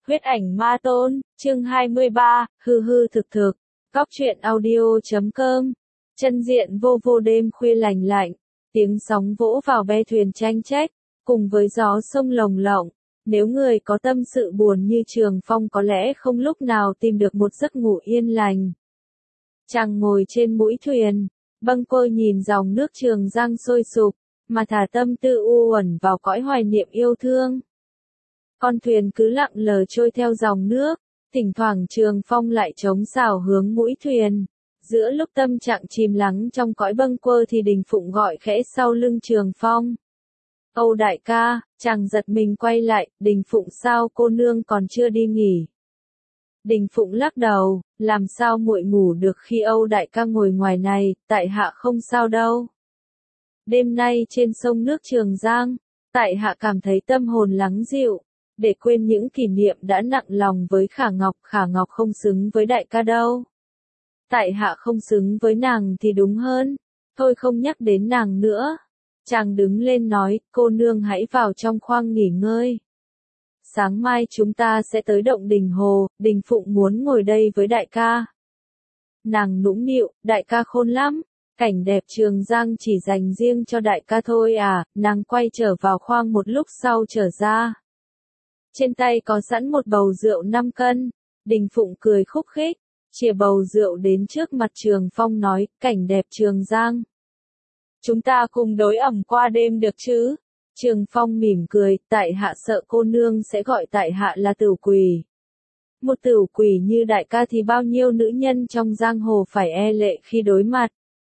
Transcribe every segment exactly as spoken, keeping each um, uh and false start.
Huyết ảnh ma tôn, chương hai mươi ba, hư hư thực thực, góc truyện audio chấm com, chân diện vô vô đêm khuya lành lạnh, tiếng sóng vỗ vào be thuyền tranh trách, cùng với gió sông lồng lộng, nếu người có tâm sự buồn như Trường Phong có lẽ không lúc nào tìm được một giấc ngủ yên lành. Chàng ngồi trên mũi thuyền, bâng quơ nhìn dòng nước Trường Giang sôi sục, mà thả tâm tư u uẩn vào cõi hoài niệm yêu thương. Con thuyền cứ lặng lờ trôi theo dòng nước, thỉnh thoảng Trường Phong lại chống sào hướng mũi thuyền. Giữa lúc tâm trạng chìm lắng trong cõi bâng quơ thì Đình Phụng gọi khẽ sau lưng Trường Phong. Âu đại ca, chàng giật mình quay lại, Đình Phụng sao cô nương còn chưa đi nghỉ? Đình Phụng lắc đầu, làm sao muội ngủ được khi Âu đại ca ngồi ngoài này, tại hạ không sao đâu. Đêm nay trên sông nước Trường Giang, tại hạ cảm thấy tâm hồn lắng dịu, để quên những kỷ niệm đã nặng lòng với Khả Ngọc, Khả Ngọc không xứng với đại ca đâu. Tại hạ không xứng với nàng thì đúng hơn, thôi không nhắc đến nàng nữa. Chàng đứng lên nói, cô nương hãy vào trong khoang nghỉ ngơi. Sáng mai chúng ta sẽ tới động Đình Hồ, Đình Phụng muốn ngồi đây với đại ca. Nàng nũng nịu, đại ca khôn lắm, cảnh đẹp Trường Giang chỉ dành riêng cho đại ca thôi à, nàng quay trở vào khoang một lúc sau trở ra. Trên tay có sẵn một bầu rượu năm cân, Đình Phụng cười khúc khích, chìa bầu rượu đến trước mặt Trường Phong nói, cảnh đẹp Trường Giang. Chúng ta cùng đối ẩm qua đêm được chứ? Trường Phong mỉm cười, tại hạ sợ cô nương sẽ gọi tại hạ là tửu quỷ. Một tửu quỷ như đại ca thì bao nhiêu nữ nhân trong giang hồ phải e lệ khi đối mặt.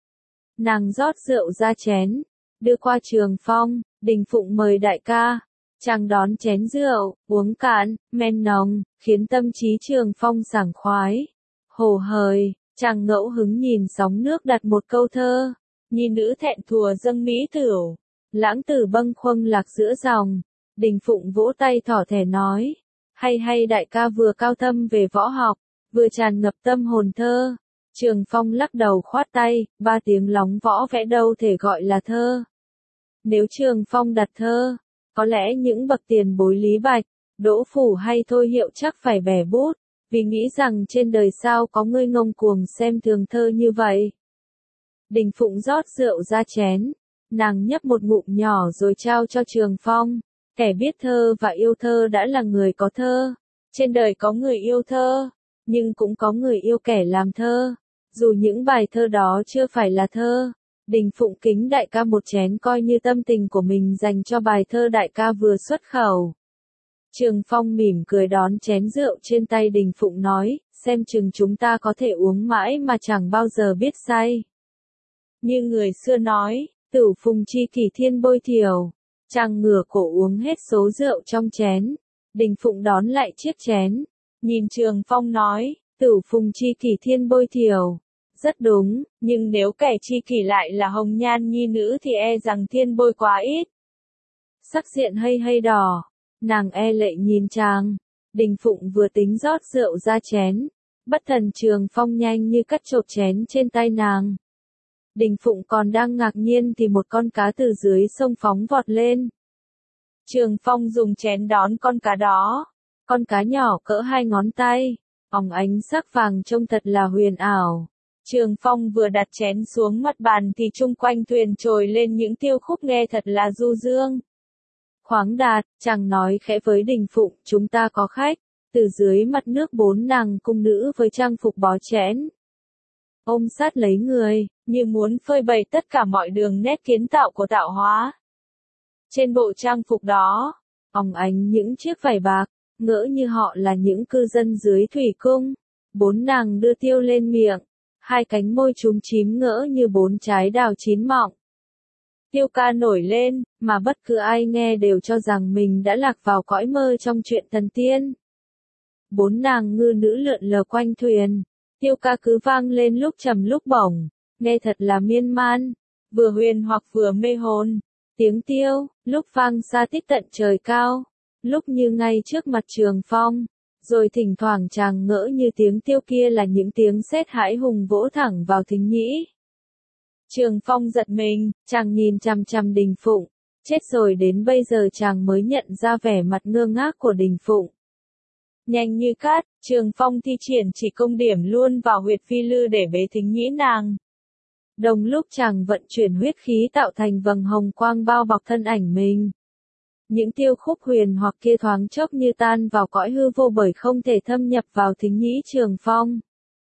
Nàng rót rượu ra chén, đưa qua Trường Phong, Đình Phụng mời đại ca. Chàng đón chén rượu, uống cạn, men nồng, khiến tâm trí Trường Phong sảng khoái. Hồ hời, chàng ngẫu hứng nhìn sóng nước đặt một câu thơ. Nhi nữ thẹn thùa dâng mỹ tửu, lãng tử bâng khuâng lạc giữa dòng. Đình Phụng vỗ tay thỏ thẻ nói, hay hay đại ca vừa cao thâm về võ học, vừa tràn ngập tâm hồn thơ. Trường Phong lắc đầu khoát tay, ba tiếng lóng võ vẽ đâu thể gọi là thơ. Nếu Trường Phong đặt thơ, có lẽ những bậc tiền bối Lý Bạch, Đỗ Phủ hay Thôi Hiệu chắc phải bẻ bút, vì nghĩ rằng trên đời sao có người ngông cuồng xem thường thơ như vậy. Đình Phụng rót rượu ra chén, nàng nhấp một ngụm nhỏ rồi trao cho Trường Phong, kẻ biết thơ và yêu thơ đã là người có thơ. Trên đời có người yêu thơ, nhưng cũng có người yêu kẻ làm thơ, dù những bài thơ đó chưa phải là thơ. Đình Phụng kính đại ca một chén coi như tâm tình của mình dành cho bài thơ đại ca vừa xuất khẩu. Trường Phong mỉm cười đón chén rượu trên tay Đình Phụng nói, xem chừng chúng ta có thể uống mãi mà chẳng bao giờ biết say. Như người xưa nói, tửu phùng chi kỷ thiên bôi thiểu, chàng ngửa cổ uống hết số rượu trong chén. Đình Phụng đón lại chiếc chén, nhìn Trường Phong nói, tửu phùng chi kỷ thiên bôi thiểu. Rất đúng, nhưng nếu kẻ chi kỷ lại là hồng nhan nhi nữ thì e rằng thiên bôi quá ít. Sắc diện hay hay đỏ, nàng e lệ nhìn chàng. Đình Phụng vừa tính rót rượu ra chén, bất thần Trường Phong nhanh như cắt chộp chén trên tay nàng. Đình Phụng còn đang ngạc nhiên thì một con cá từ dưới sông phóng vọt lên. Trường Phong dùng chén đón con cá đó. Con cá nhỏ cỡ hai ngón tay, óng ánh sắc vàng trông thật là huyền ảo. Trường Phong vừa đặt chén xuống mặt bàn thì chung quanh thuyền trồi lên những tiêu khúc nghe thật là du dương. Khoáng đạt, chàng nói khẽ với Đình Phụng, chúng ta có khách. Từ dưới mặt nước bốn nàng cung nữ với trang phục bó chẽn, ôm sát lấy người, như muốn phơi bày tất cả mọi đường nét kiến tạo của tạo hóa. Trên bộ trang phục đó, óng ánh những chiếc vải bạc, ngỡ như họ là những cư dân dưới thủy cung. Bốn nàng đưa tiêu lên miệng, hai cánh môi chúm chím ngỡ như bốn trái đào chín mọng. Tiêu ca nổi lên, mà bất cứ ai nghe đều cho rằng mình đã lạc vào cõi mơ trong chuyện thần tiên. Bốn nàng ngư nữ lượn lờ quanh thuyền, tiêu ca cứ vang lên lúc trầm lúc bổng, nghe thật là miên man, vừa huyền hoặc vừa mê hồn. Tiếng tiêu, lúc vang xa tít tận trời cao, lúc như ngay trước mặt Trường Phong, rồi thỉnh thoảng chàng ngỡ như tiếng tiêu kia là những tiếng sét hãi hùng vỗ thẳng vào thính nhĩ. Trường Phong giật mình, chàng nhìn chằm chằm Đình Phụng, chết rồi đến bây giờ chàng mới nhận ra vẻ mặt ngơ ngác của Đình Phụng. Nhanh như cát, Trường Phong thi triển chỉ công điểm luôn vào huyệt phi lư để bế thính nhĩ nàng. Đồng lúc chàng vận chuyển huyết khí tạo thành vầng hồng quang bao bọc thân ảnh mình. Những tiêu khúc huyền hoặc kia thoáng chốc như tan vào cõi hư vô bởi không thể thâm nhập vào thính nhĩ Trường Phong.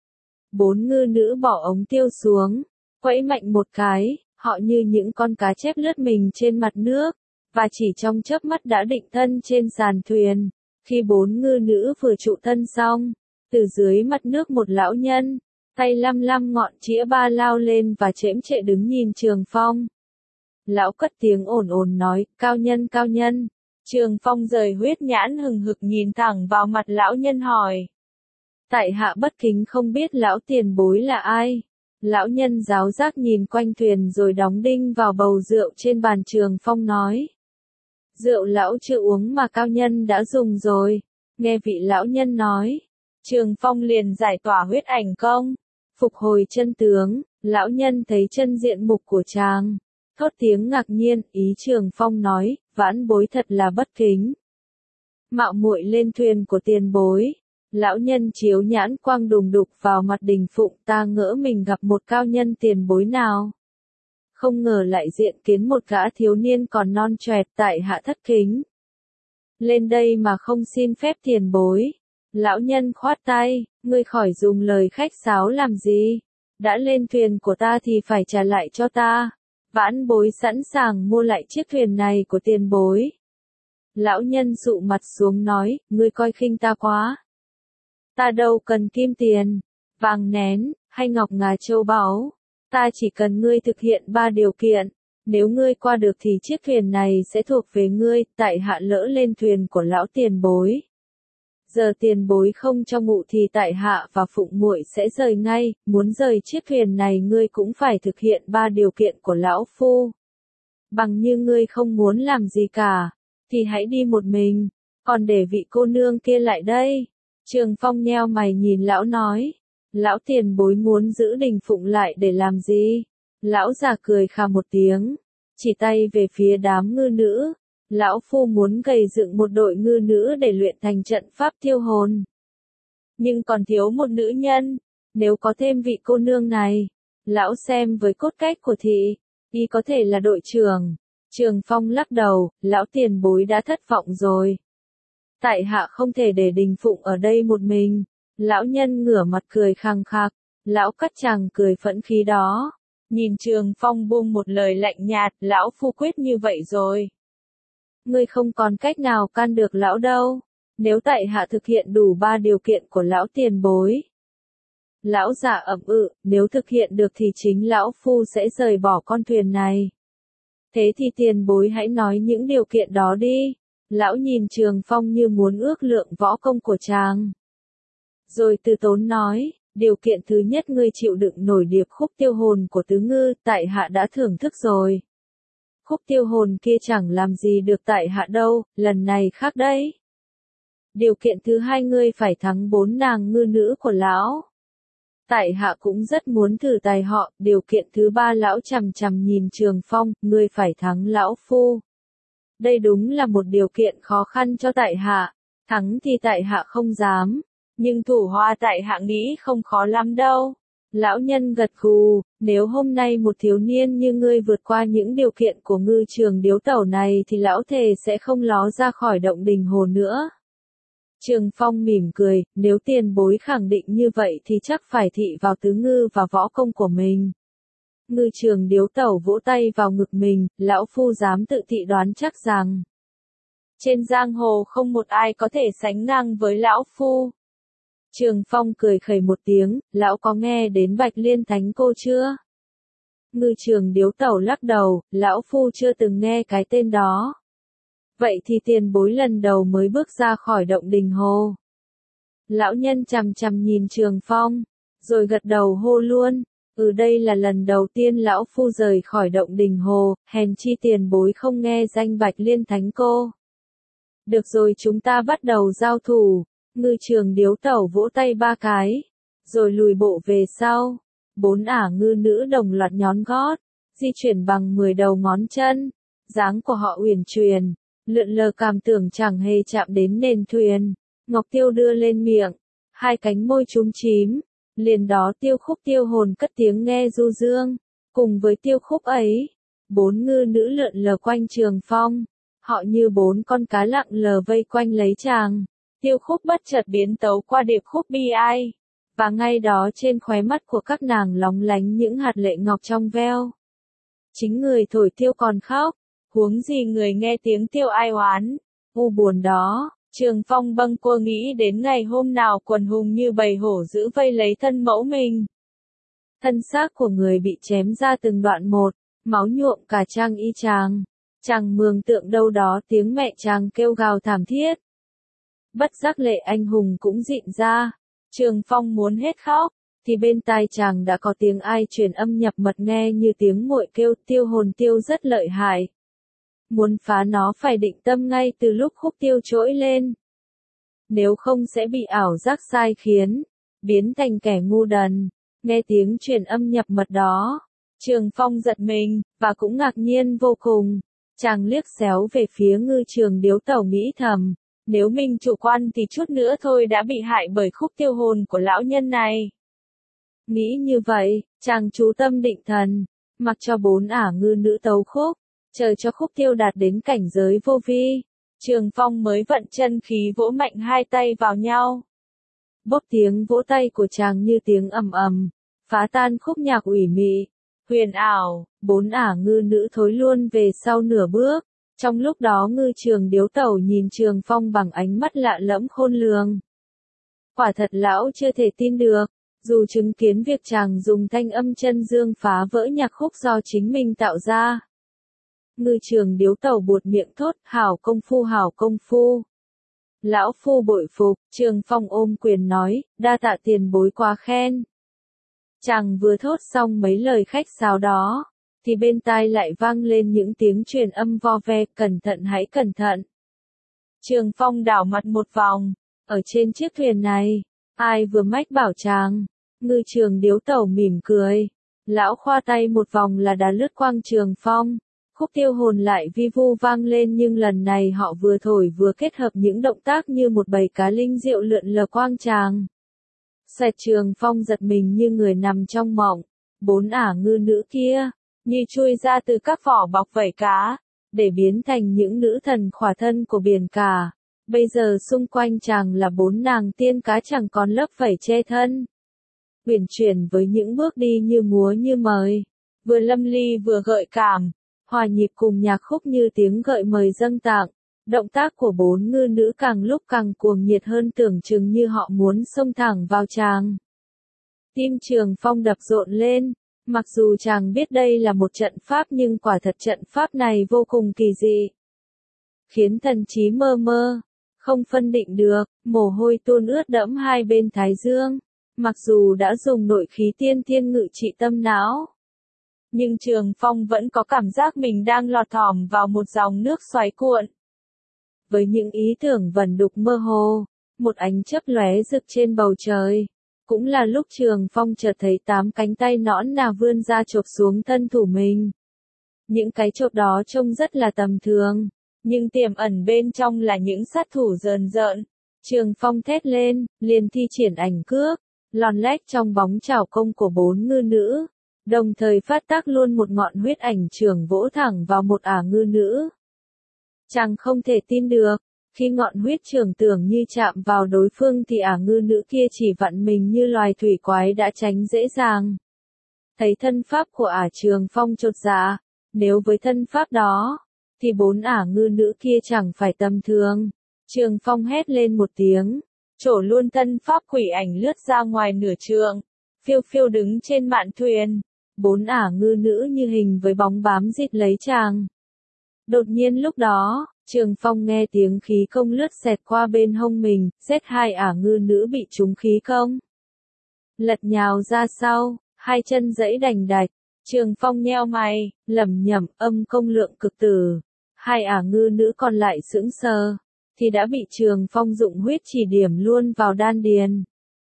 Bốn ngư nữ bỏ ống tiêu xuống, quẫy mạnh một cái, họ như những con cá chép lướt mình trên mặt nước, và chỉ trong chớp mắt đã định thân trên sàn thuyền. Khi bốn ngư nữ vừa trụ thân xong, từ dưới mặt nước một lão nhân, tay lăm lăm ngọn chĩa ba lao lên và chễm chệ đứng nhìn Trường Phong. Lão cất tiếng ồn ồn nói, cao nhân cao nhân. Trường Phong rời huyết nhãn hừng hực nhìn thẳng vào mặt lão nhân hỏi. Tại hạ bất kính không biết lão tiền bối là ai. Lão nhân giáo giác nhìn quanh thuyền rồi đóng đinh vào bầu rượu trên bàn. Trường Phong nói. Rượu lão chưa uống mà cao nhân đã dùng rồi. Nghe vị lão nhân nói. Trường Phong liền giải tỏa huyết ảnh công. Phục hồi chân tướng, lão nhân thấy chân diện mục của chàng. Thốt tiếng ngạc nhiên, ý Trường Phong nói, vãn bối thật là bất kính. Mạo muội lên thuyền của tiền bối. Lão nhân chiếu nhãn quang đùng đục vào mặt Đình Phụng, ta ngỡ mình gặp một cao nhân tiền bối nào. Không ngờ lại diện kiến một gã thiếu niên còn non choẹt, tại hạ thất kính. Lên đây mà không xin phép tiền bối. Lão nhân khoát tay, ngươi khỏi dùng lời khách sáo làm gì. Đã lên thuyền của ta thì phải trả lại cho ta. Vãn bối sẵn sàng mua lại chiếc thuyền này của tiền bối. Lão nhân sụ mặt xuống nói, ngươi coi khinh ta quá. Ta đâu cần kim tiền, vàng nén, hay ngọc ngà châu báu. Ta chỉ cần ngươi thực hiện ba điều kiện. Nếu ngươi qua được thì chiếc thuyền này sẽ thuộc về ngươi, tại hạ lỡ lên thuyền của lão tiền bối. Giờ tiền bối không cho ngụ thì tại hạ và Phụng muội sẽ rời ngay, muốn rời chiếc thuyền này ngươi cũng phải thực hiện ba điều kiện của lão phu. Bằng như ngươi không muốn làm gì cả, thì hãy đi một mình, còn để vị cô nương kia lại đây. Trường Phong nheo mày nhìn lão nói, lão tiền bối muốn giữ Đình Phụng lại để làm gì? Lão già cười khà một tiếng, chỉ tay về phía đám ngư nữ. Lão phu muốn gầy dựng một đội ngư nữ để luyện thành trận pháp tiêu hồn. Nhưng còn thiếu một nữ nhân, nếu có thêm vị cô nương này, lão xem với cốt cách của thị, y có thể là đội trưởng. Trường Phong lắc đầu, lão tiền bối đã thất vọng rồi. Tại hạ không thể để Đình Phụng ở đây một mình. Lão nhân ngửa mặt cười khăng khặc, lão cắt chàng cười phẫn khí đó. Nhìn Trường Phong buông một lời lạnh nhạt, lão phu quyết như vậy rồi. Ngươi không còn cách nào can được lão đâu, nếu tại hạ thực hiện đủ ba điều kiện của lão tiền bối. Lão già ậm ừ, nếu thực hiện được thì chính lão phu sẽ rời bỏ con thuyền này. Thế thì tiền bối hãy nói những điều kiện đó đi. Lão nhìn Trường Phong như muốn ước lượng võ công của chàng. Rồi từ tốn nói, điều kiện thứ nhất ngươi chịu đựng nổi điệp khúc tiêu hồn của tứ ngư, tại hạ đã thưởng thức rồi. Khúc tiêu hồn kia chẳng làm gì được tại hạ đâu, lần này khác đấy. Điều kiện thứ hai ngươi phải thắng bốn nàng ngư nữ của lão. Tại hạ cũng rất muốn thử tài họ. Điều kiện thứ ba lão chằm chằm nhìn Trường Phong, ngươi phải thắng lão phu. Đây đúng là một điều kiện khó khăn cho tại hạ. Thắng thì tại hạ không dám, nhưng thủ hoa tại hạ nghĩ không khó lắm đâu. Lão nhân gật gù, nếu hôm nay một thiếu niên như ngươi vượt qua những điều kiện của ngư trường điếu tẩu này thì lão thề sẽ không ló ra khỏi động Đình Hồ nữa. Trường Phong mỉm cười, nếu tiền bối khẳng định như vậy thì chắc phải thị vào tứ ngư và võ công của mình. Ngư trường điếu tẩu vỗ tay vào ngực mình, lão phu dám tự thị đoán chắc rằng trên giang hồ không một ai có thể sánh ngang với lão phu. Trường Phong cười khẩy một tiếng, lão có nghe đến Bạch Liên Thánh Cô chưa? Ngư trường điếu tẩu lắc đầu, lão phu chưa từng nghe cái tên đó. Vậy thì tiền bối lần đầu mới bước ra khỏi động Đình Hồ. Lão nhân chằm chằm nhìn Trường Phong, rồi gật đầu hô luôn, ừ đây là lần đầu tiên lão phu rời khỏi động Đình Hồ, hèn chi tiền bối không nghe danh Bạch Liên Thánh Cô. Được rồi chúng ta bắt đầu giao thủ. Ngư trường điếu tẩu vỗ tay ba cái, rồi lùi bộ về sau. Bốn ả ngư nữ đồng loạt nhón gót, di chuyển bằng mười đầu ngón chân. Dáng của họ uyển chuyển, lượn lờ cảm tưởng chẳng hề chạm đến nền thuyền. Ngọc Tiêu đưa lên miệng, hai cánh môi chúm chím, liền đó Tiêu Khúc Tiêu Hồn cất tiếng nghe du dương, cùng với Tiêu Khúc ấy, bốn ngư nữ lượn lờ quanh Trường Phong, họ như bốn con cá lặng lờ vây quanh lấy chàng. Tiêu Khúc bất chợt biến tấu qua điệp khúc bi ai, và ngay đó trên khóe mắt của các nàng lóng lánh những hạt lệ ngọc trong veo. Chính người thổi tiêu còn khóc, huống gì người nghe tiếng tiêu ai oán, u buồn đó. Trường Phong bâng quơ nghĩ đến ngày hôm nào quần hùng như bầy hổ giữ vây lấy thân mẫu mình. Thân xác của người bị chém ra từng đoạn một, máu nhuộm cả trang y chàng. Chàng mường tượng đâu đó tiếng mẹ chàng kêu gào thảm thiết. Bất giác lệ anh hùng cũng dịn ra. Trường Phong muốn hết khóc, thì bên tai chàng đã có tiếng ai truyền âm nhập mật nghe như tiếng muội kêu Tiêu Hồn tiêu rất lợi hại. Muốn phá nó phải định tâm ngay từ lúc khúc tiêu trỗi lên. Nếu không sẽ bị ảo giác sai khiến, biến thành kẻ ngu đần. Nghe tiếng truyền âm nhập mật đó, Trường Phong giật mình, và cũng ngạc nhiên vô cùng. Chàng liếc xéo về phía Ngư Trường Điếu Tẩu nghĩ thầm, nếu mình chủ quan thì chút nữa thôi đã bị hại bởi khúc tiêu hồn của lão nhân này. Nghĩ như vậy, chàng chú tâm định thần, mặc cho bốn ả ngư nữ tấu khúc, chờ cho khúc tiêu đạt đến cảnh giới vô vi. Trường Phong mới vận chân khí vỗ mạnh hai tay vào nhau. Bốp tiếng vỗ tay của chàng như tiếng ầm ầm, phá tan khúc nhạc ủy mị, huyền ảo, bốn ả ngư nữ thối luôn về sau nửa bước. Trong lúc đó Ngư Trường Điếu Tẩu nhìn Trường Phong bằng ánh mắt lạ lẫm khôn lường. Quả thật lão chưa thể tin được, dù chứng kiến việc chàng dùng thanh âm chân dương phá vỡ nhạc khúc do chính mình tạo ra. Ngư Trường Điếu Tẩu buột miệng thốt, hảo công phu hảo công phu. Lão phu bội phục, Trường Phong ôm quyền nói, đa tạ tiền bối quá khen. Chàng vừa thốt xong mấy lời khách sáo đó, thì bên tai lại vang lên những tiếng truyền âm vo ve, cẩn thận hãy cẩn thận. Trường Phong đảo mặt một vòng, ở trên chiếc thuyền này, ai vừa mách bảo chàng? Ngư Trường Điếu Tẩu mỉm cười, lão khoa tay một vòng là đã lướt quang Trường Phong. Khúc tiêu hồn lại vi vu vang lên nhưng lần này họ vừa thổi vừa kết hợp những động tác như một bầy cá linh diệu lượn lờ quang tràng. Xoẹt Trường Phong giật mình như người nằm trong mộng, bốn ả ngư nữ kia, như chui ra từ các vỏ bọc vảy cá, để biến thành những nữ thần khỏa thân của biển cả. Bây giờ xung quanh chàng là bốn nàng tiên cá chẳng còn lớp vảy che thân. Uyển chuyển với những bước đi như múa như mời, vừa lâm ly vừa gợi cảm. Hòa nhịp cùng nhạc khúc như tiếng gợi mời dâng tặng, động tác của bốn ngư nữ càng lúc càng cuồng nhiệt hơn tưởng chừng như họ muốn xông thẳng vào chàng. Tim Trường Phong đập rộn lên, mặc dù chàng biết đây là một trận pháp nhưng quả thật trận pháp này vô cùng kỳ dị. Khiến thần trí mơ mơ, không phân định được, mồ hôi tuôn ướt đẫm hai bên thái dương, mặc dù đã dùng nội khí tiên thiên ngự trị tâm não. Nhưng Trường Phong vẫn có cảm giác mình đang lọt thỏm vào một dòng nước xoáy cuộn. Với những ý tưởng vẩn đục mơ hồ, một ánh chớp lóe rực trên bầu trời. Cũng là lúc Trường Phong chợt thấy tám cánh tay nõn nà vươn ra chộp xuống thân thủ mình. Những cái chộp đó trông rất là tầm thường, nhưng tiềm ẩn bên trong là những sát thủ rờn rợn. Trường Phong thét lên, liền thi triển ảnh cước, lòn lách trong bóng chảo công của bốn ngư nữ. Đồng thời phát tác luôn một ngọn huyết ảnh trường vỗ thẳng vào một ả ngư nữ. Chàng không thể tin được, khi ngọn huyết trường tưởng như chạm vào đối phương thì ả ngư nữ kia chỉ vặn mình như loài thủy quái đã tránh dễ dàng. Thấy thân pháp của ả Trường Phong chột dạ, nếu với thân pháp đó, thì bốn ả ngư nữ kia chẳng phải tầm thường. Trường Phong hét lên một tiếng, trổ luôn thân pháp quỷ ảnh lướt ra ngoài nửa trượng, phiêu phiêu đứng trên mạn thuyền. Bốn ả ngư nữ như hình với bóng bám rít lấy chàng. Đột nhiên lúc đó, Trường Phong nghe tiếng khí công lướt xẹt qua bên hông mình, xét hai ả ngư nữ bị trúng khí công. Lật nhào ra sau, hai chân giãy đành đạch, Trường Phong nheo mày, lẩm nhẩm âm công lượng cực tử. Hai ả ngư nữ còn lại sững sờ, thì đã bị Trường Phong dụng huyết chỉ điểm luôn vào đan điền.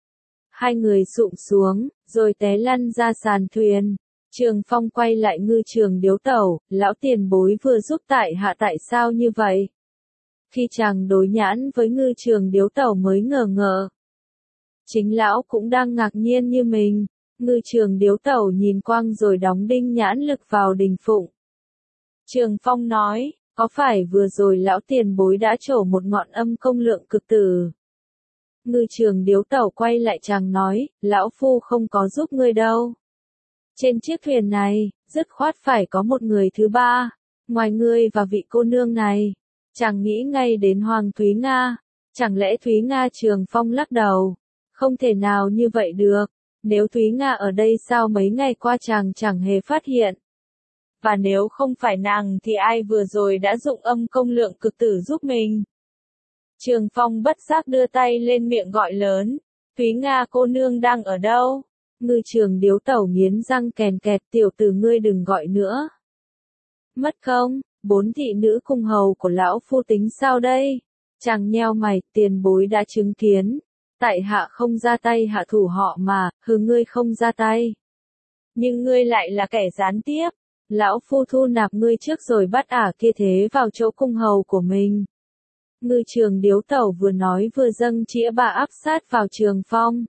Hai người sụm xuống, rồi té lăn ra sàn thuyền. Trường Phong quay lại Ngư Trường Điếu Tẩu, lão tiền bối vừa giúp tại hạ tại sao như vậy? Khi chàng đối nhãn với Ngư Trường Điếu Tẩu mới ngờ ngợ. Chính lão cũng đang ngạc nhiên như mình. Ngư Trường Điếu Tẩu nhìn quang rồi đóng đinh nhãn lực vào Đình Phụng. Trường Phong nói, có phải vừa rồi lão tiền bối đã trổ một ngọn âm công lượng cực tử? Ngư Trường Điếu Tẩu quay lại chàng nói, lão phu không có giúp ngươi đâu. Trên chiếc thuyền này, dứt khoát phải có một người thứ ba, ngoài ngươi và vị cô nương này. Chàng nghĩ ngay đến Hoàng Thúy Nga. Chẳng lẽ Thúy Nga? Trường Phong lắc đầu. Không thể nào như vậy được. Nếu Thúy Nga ở đây sao mấy ngày qua chàng chẳng hề phát hiện? Và nếu không phải nàng thì ai vừa rồi đã dụng âm công lượng cực tử giúp mình? Trường Phong bất giác đưa tay lên miệng gọi lớn. Thúy Nga cô nương đang ở đâu? Ngư Trường Điếu Tẩu nghiến răng kèn kẹt, tiểu tử ngươi đừng gọi nữa. Mất không? Bốn thị nữ cung hầu của lão phu tính sao đây? Chàng nheo mày, tiền bối đã chứng kiến. Tại hạ không ra tay hạ thủ họ mà, hừ ngươi không ra tay. Nhưng ngươi lại là kẻ gián tiếp. Lão phu thu nạp ngươi trước rồi bắt ả kia thế vào chỗ cung hầu của mình. Ngư Trường Điếu Tẩu vừa nói vừa dâng chĩa bà áp sát vào Trường Phong.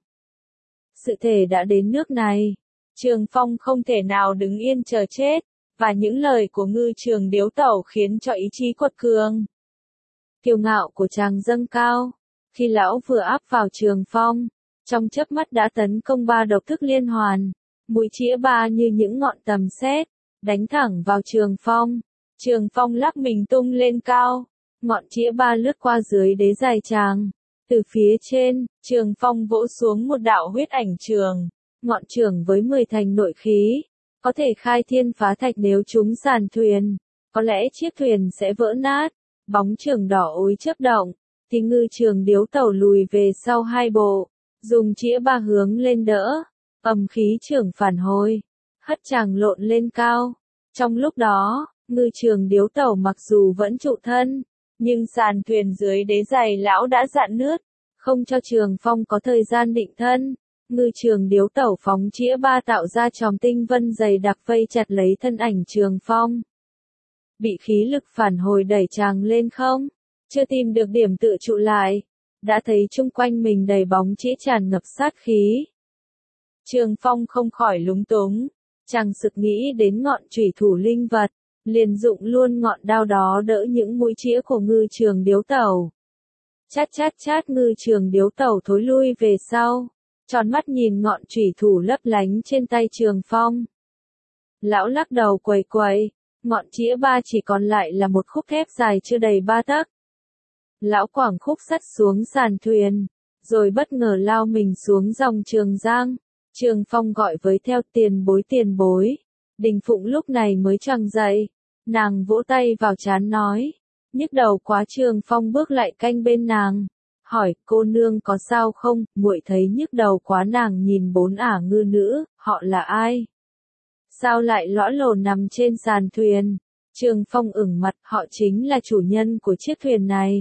Sự thể đã đến nước này. Trường Phong không thể nào đứng yên chờ chết. Và những lời của Ngư Trường Điếu Tẩu khiến cho ý chí quật cường. Kiêu ngạo của chàng dâng cao. Khi lão vừa áp vào Trường Phong, trong chớp mắt đã tấn công ba độc thức liên hoàn. Mũi chĩa ba như những ngọn tầm sét, đánh thẳng vào Trường Phong. Trường Phong lắc mình tung lên cao. Ngọn chĩa ba lướt qua dưới đế dài chàng. Từ phía trên, Trường Phong vỗ xuống một đạo huyết ảnh trường. Ngọn trường với mười thành nội khí. Có thể khai thiên phá thạch nếu chúng sàn thuyền. Có lẽ chiếc thuyền sẽ vỡ nát. Bóng trường đỏ ối chớp động. Thì Ngư Trường Điếu Tẩu lùi về sau hai bộ. Dùng chĩa ba hướng lên đỡ. Ầm khí trường phản hồi. Hất chàng lộn lên cao. Trong lúc đó, Ngư Trường Điếu Tẩu mặc dù vẫn trụ thân. Nhưng sàn thuyền dưới đế giày lão đã rạn nứt. Không cho Trường Phong có thời gian định thân. Ngư Trường Điếu Tẩu phóng chĩa ba tạo ra chòm tinh vân dày đặc vây chặt lấy thân ảnh Trường Phong. Bị khí lực phản hồi đẩy chàng lên không, chưa tìm được điểm tựa trụ lại, đã thấy chung quanh mình đầy bóng chĩa tràn ngập sát khí. Trường Phong không khỏi lúng túng, chàng sực nghĩ đến ngọn chủy thủ linh vật, liền dụng luôn ngọn đao đó đỡ những mũi chĩa của Ngư Trường Điếu Tẩu. Chát chát chát, Ngư Trường Điếu Tẩu thối lui về sau. Tròn mắt nhìn ngọn chủy thủ lấp lánh trên tay Trường Phong. Lão lắc đầu quầy quầy, ngọn chĩa ba chỉ còn lại là một khúc thép dài chưa đầy ba tấc. Lão quẳng khúc sắt xuống sàn thuyền, rồi bất ngờ lao mình xuống dòng Trường Giang. Trường Phong gọi với theo, tiền bối tiền bối. Đình Phụng lúc này mới choàng dậy, nàng vỗ tay vào trán nói, nhức đầu quá. Trường Phong bước lại canh bên nàng. Hỏi, cô nương có sao không? Muội thấy nhức đầu quá. Nàng nhìn bốn ả ngư nữ, họ là ai? Sao lại lõa lồ nằm trên sàn thuyền? Trường Phong ửng mặt, họ chính là chủ nhân của chiếc thuyền này.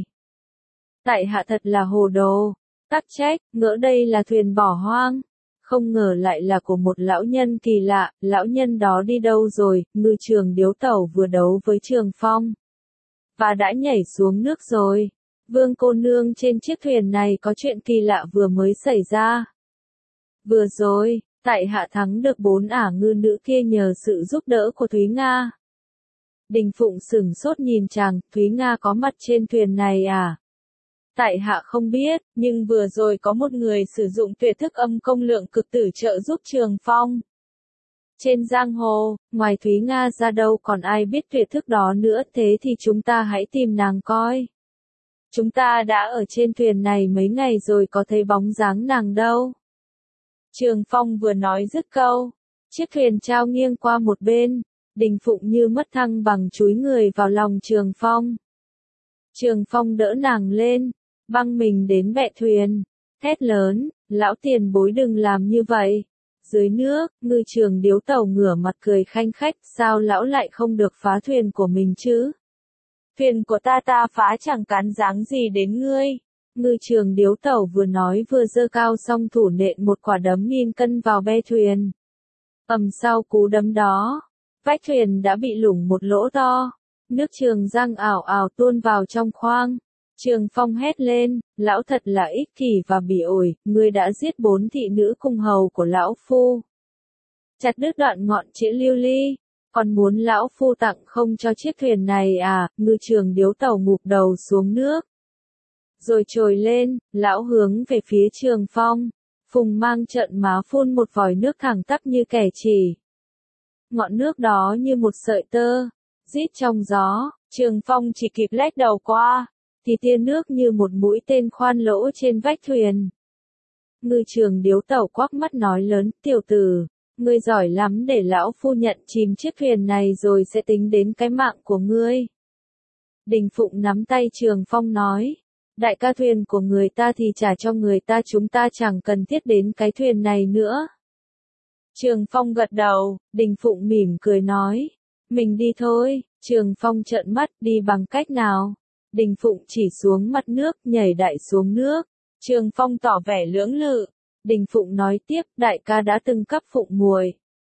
Tại hạ thật là hồ đồ, tắc trách, ngỡ đây là thuyền bỏ hoang. Không ngờ lại là của một lão nhân kỳ lạ, lão nhân đó đi đâu rồi? Ngư Trường Điếu Tẩu vừa đấu với Trường Phong. Và đã nhảy xuống nước rồi. Vương cô nương, trên chiếc thuyền này có chuyện kỳ lạ vừa mới xảy ra. Vừa rồi, tại hạ thắng được bốn ả ngư nữ kia nhờ sự giúp đỡ của Thúy Nga. Đình Phụng sửng sốt nhìn chàng, Thúy Nga có mặt trên thuyền này à? Tại hạ không biết, nhưng vừa rồi có một người sử dụng tuyệt thức âm công lượng cực tử trợ giúp Trường Phong. Trên giang hồ, ngoài Thúy Nga ra đâu còn ai biết tuyệt thức đó nữa, thế thì chúng ta hãy tìm nàng coi. Chúng ta đã ở trên thuyền này mấy ngày rồi có thấy bóng dáng nàng đâu. Trường Phong vừa nói dứt câu, chiếc thuyền trao nghiêng qua một bên, Đình Phụng như mất thăng bằng chúi người vào lòng Trường Phong. Trường Phong đỡ nàng lên, băng mình đến bệ thuyền, hét lớn, lão tiền bối đừng làm như vậy. Dưới nước, Ngư Trường Điếu Tẩu ngửa mặt cười khanh khách, sao lão lại không được phá thuyền của mình chứ? Thuyền của ta ta phá chẳng cán dáng gì đến ngươi. Ngư Trường Điếu Tẩu vừa nói vừa giơ cao song thủ nện một quả đấm nghìn cân vào be thuyền. Ầm, sau cú đấm đó, vách thuyền đã bị lủng một lỗ to. Nước Trường Giang ảo ảo tuôn vào trong khoang. Trường Phong hét lên, lão thật là ích kỷ và bỉ ổi, ngươi đã giết bốn thị nữ cung hầu của lão phu. Chặt đứt đoạn ngọn chĩa lưu ly, còn muốn lão phu tặng không cho chiếc thuyền này à, ngư trường điếu tàu ngụp đầu xuống nước. Rồi trồi lên, lão hướng về phía Trường Phong, Phùng Mang trợn má phun một vòi nước thẳng tắp như kẻ chỉ. Ngọn nước đó như một sợi tơ, rít trong gió, Trường Phong chỉ kịp lách đầu qua, thì tia nước như một mũi tên khoan lỗ trên vách thuyền. Ngư trường điếu tàu quắc mắt nói lớn, tiểu tử, ngươi giỏi lắm, để lão phu nhận chìm chiếc thuyền này rồi sẽ tính đến cái mạng của ngươi. Đình Phụng nắm tay Trường Phong nói, đại ca, thuyền của người ta thì trả cho người ta, chúng ta chẳng cần thiết đến cái thuyền này nữa. Trường Phong gật đầu, Đình Phụng mỉm cười nói, mình đi thôi. Trường Phong trợn mắt, đi bằng cách nào? Đình Phụng chỉ xuống mặt nước, nhảy đại xuống nước. Trường Phong tỏ vẻ lưỡng lự. Đình Phụng nói tiếp, đại ca đã từng cấp Phụng muội,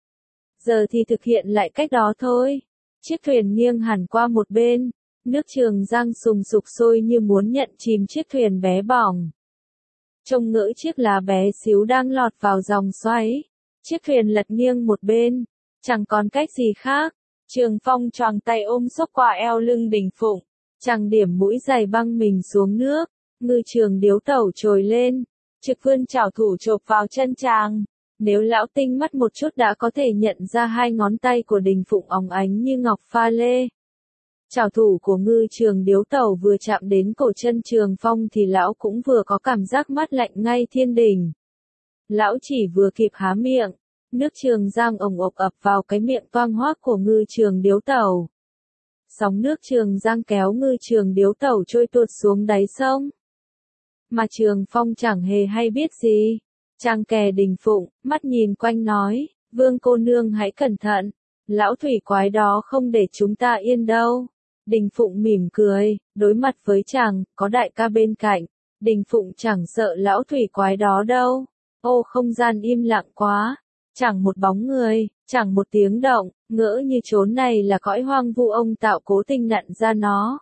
giờ thì thực hiện lại cách đó thôi. Chiếc thuyền nghiêng hẳn qua một bên, nước Trường Giang sùng sục sôi như muốn nhận chìm chiếc thuyền bé bỏng. Trông ngỡ chiếc lá bé xíu đang lọt vào dòng xoáy. Chiếc thuyền lật nghiêng một bên, chẳng còn cách gì khác. Trường Phong choàng tay ôm xốc qua eo lưng Đình Phụng, chàng điểm mũi giày băng mình xuống nước. Ngư trường điếu tàu trồi lên, trực vươn chảo thủ chộp vào chân chàng. Nếu lão tinh mắt một chút đã có thể nhận ra hai ngón tay của Đình Phụng óng ánh như ngọc pha lê. Chảo thủ của ngư trường điếu tàu vừa chạm đến cổ chân Trường Phong thì lão cũng vừa có cảm giác mát lạnh ngay thiên đình. Lão chỉ vừa kịp há miệng, nước Trường Giang ồng ộc ập vào cái miệng toang hoác của ngư trường điếu tàu. Sóng nước Trường Giang kéo ngư trường điếu tàu trôi tuột xuống đáy sông. Mà Trường Phong chẳng hề hay biết gì. Chàng kè Đình Phụng, mắt nhìn quanh nói, Vương cô nương hãy cẩn thận, lão thủy quái đó không để chúng ta yên đâu. Đình Phụng mỉm cười, đối mặt với chàng, có đại ca bên cạnh, Đình Phụng chẳng sợ lão thủy quái đó đâu. Ô, không gian im lặng quá, chẳng một bóng người, chẳng một tiếng động, ngỡ như chốn này là cõi hoang vu ông tạo cố tình nặn ra nó.